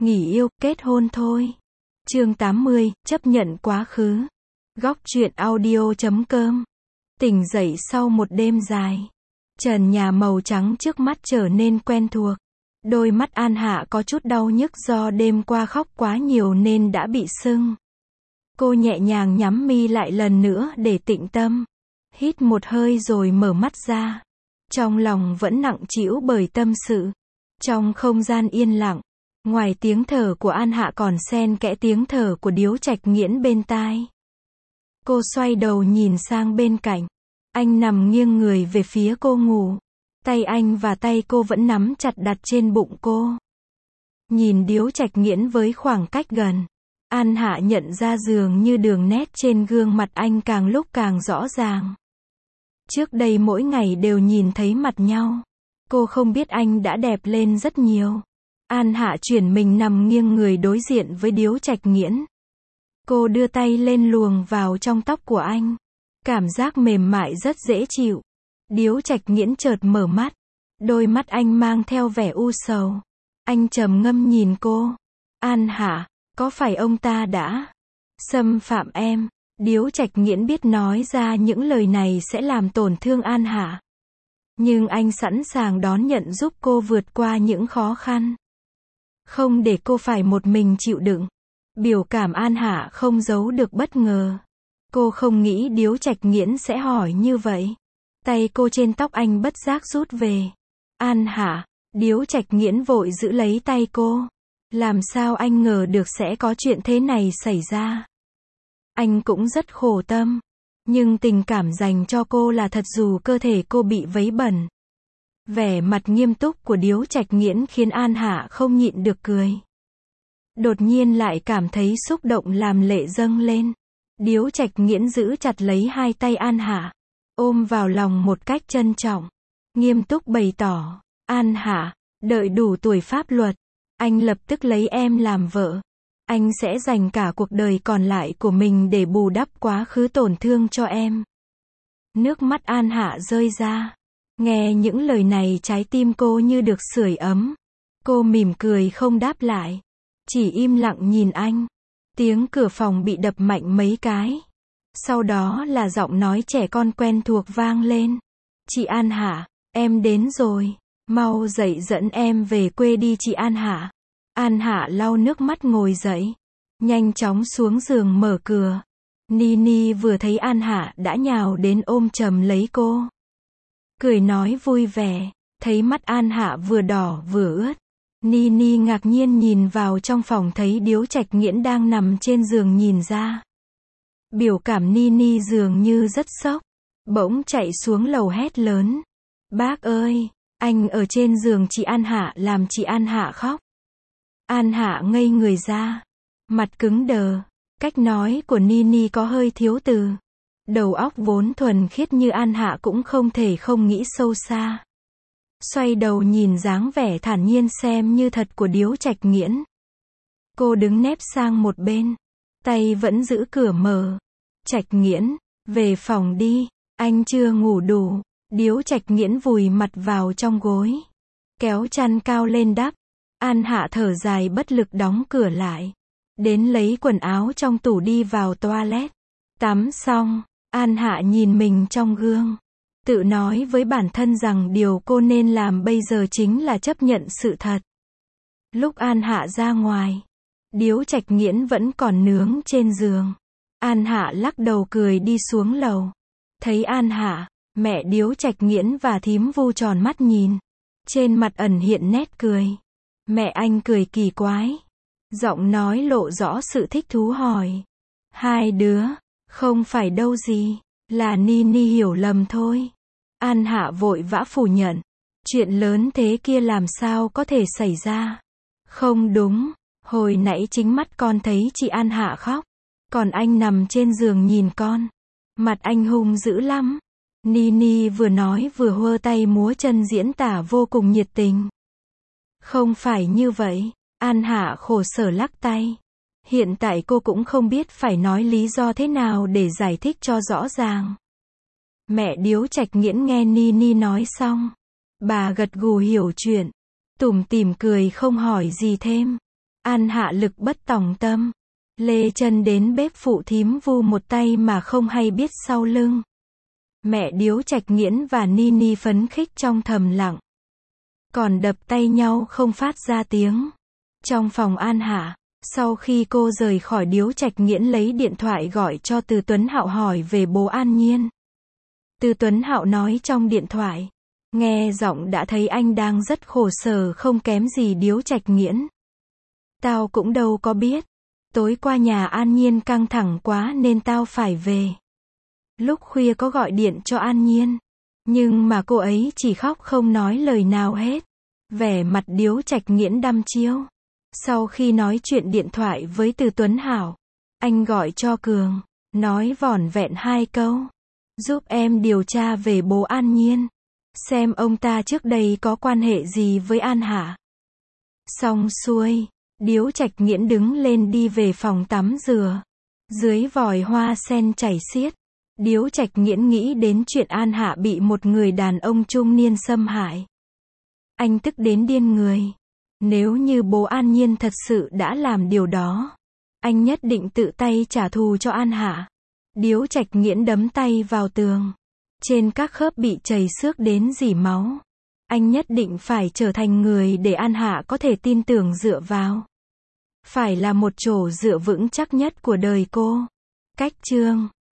nghỉ yêu, kết hôn thôi. Chương 80, chấp nhận quá khứ. Góc truyện audio.com. Tỉnh dậy sau một đêm dài. Trần nhà màu trắng trước mắt trở nên quen thuộc. Đôi mắt An Hạ có chút đau nhức do đêm qua khóc quá nhiều nên đã bị sưng. Cô nhẹ nhàng nhắm mi lại lần nữa để tĩnh tâm. Hít một hơi rồi mở mắt ra. Trong lòng vẫn nặng trĩu bởi tâm sự. Trong không gian yên lặng, ngoài tiếng thở của An Hạ còn xen kẽ tiếng thở của Điếu Trạch Nghiễn bên tai. Cô xoay đầu nhìn sang bên cạnh. Anh nằm nghiêng người về phía cô ngủ. Tay anh và tay cô vẫn nắm chặt đặt trên bụng cô. Nhìn Điếu Trạch Nghiễn với khoảng cách gần, An Hạ nhận ra dường như đường nét trên gương mặt anh càng lúc càng rõ ràng. Trước đây mỗi ngày đều nhìn thấy mặt nhau. Cô không biết anh đã đẹp lên rất nhiều. An Hạ chuyển mình nằm nghiêng người đối diện với Điếu Trạch Nghiễn. Cô đưa tay lên luồng vào trong tóc của anh. Cảm giác mềm mại rất dễ chịu. Điếu Trạch Nghiễn chợt mở mắt. Đôi mắt anh mang theo vẻ u sầu. Anh trầm ngâm nhìn cô. An Hạ, có phải ông ta đã xâm phạm em? Điếu Trạch Nghiễn biết nói ra những lời này sẽ làm tổn thương An Hạ. Nhưng anh sẵn sàng đón nhận giúp cô vượt qua những khó khăn. Không để cô phải một mình chịu đựng. Biểu cảm An Hạ không giấu được bất ngờ. Cô không nghĩ Điếu Trạch Nghiễn sẽ hỏi như vậy. Tay cô trên tóc anh bất giác rút về. An Hạ, Điếu Trạch Nghiễn vội giữ lấy tay cô. Làm sao anh ngờ được sẽ có chuyện thế này xảy ra. Anh cũng rất khổ tâm. Nhưng tình cảm dành cho cô là thật dù cơ thể cô bị vấy bẩn. Vẻ mặt nghiêm túc của Điếu Trạch Nghiễn khiến An Hạ không nhịn được cười. Đột nhiên lại cảm thấy xúc động làm lệ dâng lên. Điếu Trạch Nghiễn giữ chặt lấy hai tay An Hạ. Ôm vào lòng một cách trân trọng. Nghiêm túc bày tỏ. An Hạ, đợi đủ tuổi pháp luật. Anh lập tức lấy em làm vợ. Anh sẽ dành cả cuộc đời còn lại của mình để bù đắp quá khứ tổn thương cho em. Nước mắt An Hạ rơi ra. Nghe những lời này trái tim cô như được sưởi ấm. Cô mỉm cười không đáp lại. Chỉ im lặng nhìn anh. Tiếng cửa phòng bị đập mạnh mấy cái. Sau đó là giọng nói trẻ con quen thuộc vang lên. Chị An Hạ, em đến rồi. Mau dậy dẫn em về quê đi chị An Hạ. An Hạ lau nước mắt ngồi dậy. Nhanh chóng xuống giường mở cửa. Nini vừa thấy An Hạ đã nhào đến ôm chầm lấy cô. Cười nói vui vẻ. Thấy mắt An Hạ vừa đỏ vừa ướt. Nini ngạc nhiên nhìn vào trong phòng thấy Điếu Trạch Nghiễn đang nằm trên giường nhìn ra. Biểu cảm Nini dường như rất sốc. Bỗng chạy xuống lầu hét lớn. Bác ơi, anh ở trên giường chị An Hạ làm chị An Hạ khóc. An Hạ ngây người ra. Mặt cứng đờ. Cách nói của Nini có hơi thiếu từ. Đầu óc vốn thuần khiết như An Hạ cũng không thể không nghĩ sâu xa. Xoay đầu nhìn dáng vẻ thản nhiên xem như thật của Điếu Trạch Nghiễn. Cô đứng nép sang một bên. Tay vẫn giữ cửa mở. Trạch Nghiễn, về phòng đi. Anh chưa ngủ đủ. Điếu Trạch Nghiễn vùi mặt vào trong gối. Kéo chăn cao lên đắp. An Hạ thở dài bất lực đóng cửa lại. Đến lấy quần áo trong tủ đi vào toilet. Tắm xong, An Hạ nhìn mình trong gương. Tự nói với bản thân rằng điều cô nên làm bây giờ chính là chấp nhận sự thật. Lúc An Hạ ra ngoài, Điếu Trạch Nghiễn vẫn còn nướng trên giường. An Hạ lắc đầu cười đi xuống lầu. Thấy An Hạ, mẹ Điếu Trạch Nghiễn và thím Vu tròn mắt nhìn. Trên mặt ẩn hiện nét cười. Mẹ anh cười kỳ quái. Giọng nói lộ rõ sự thích thú hỏi. Hai đứa, không phải đâu gì, là Nini hiểu lầm thôi. An Hạ vội vã phủ nhận. Chuyện lớn thế kia làm sao có thể xảy ra. Không đúng, hồi nãy chính mắt con thấy chị An Hạ khóc. Còn anh nằm trên giường nhìn con. Mặt anh hung dữ lắm. Nini vừa nói vừa hơ tay múa chân diễn tả vô cùng nhiệt tình. Không phải như vậy. An Hạ khổ sở lắc tay. Hiện tại cô cũng không biết phải nói lý do thế nào để giải thích cho rõ ràng. Mẹ Điếu Trạch Nghiễn nghe Nini nói xong. Bà gật gù hiểu chuyện. Tủm tỉm cười không hỏi gì thêm. An Hạ lực bất tòng tâm. Lê chân đến bếp phụ thím vu một tay mà không hay biết sau lưng. Mẹ Điếu Trạch Nghiễn và Nini phấn khích trong thầm lặng. Còn đập tay nhau không phát ra tiếng. Trong phòng An Hạ, sau khi cô rời khỏi Điếu Trạch Nghiễn lấy điện thoại gọi cho Từ Tuấn Hạo hỏi về bố An Nhiên. Từ Tuấn Hạo nói trong điện thoại, nghe giọng đã thấy anh đang rất khổ sở không kém gì Điếu Trạch Nghiễn. Tao cũng đâu có biết. Tối qua nhà An Nhiên căng thẳng quá nên tao phải về. Lúc khuya có gọi điện cho An Nhiên. Nhưng mà cô ấy chỉ khóc không nói lời nào hết. Vẻ mặt Điếu Trạch Nghiễn đăm chiêu. Sau khi nói chuyện điện thoại với Từ Tuấn Hảo, anh gọi cho Cường, nói vỏn vẹn 2 câu. Giúp em điều tra về bố An Nhiên. Xem ông ta trước đây có quan hệ gì với An Hạ. Xong xuôi, Điếu Trạch Nghiễn đứng lên đi về phòng tắm rửa. Dưới vòi hoa sen chảy xiết, Điếu Trạch Nghiễn nghĩ đến chuyện An Hạ bị một người đàn ông trung niên xâm hại. Anh tức đến điên người. Nếu như bố An Nhiên thật sự đã làm điều đó, anh nhất định tự tay trả thù cho An Hạ. Điếu Trạch Nghiễn đấm tay vào tường. Trên các khớp bị chảy xước đến rỉ máu. Anh nhất định phải trở thành người để An Hạ có thể tin tưởng dựa vào. Phải là một chỗ dựa vững chắc nhất của đời cô. Cách chương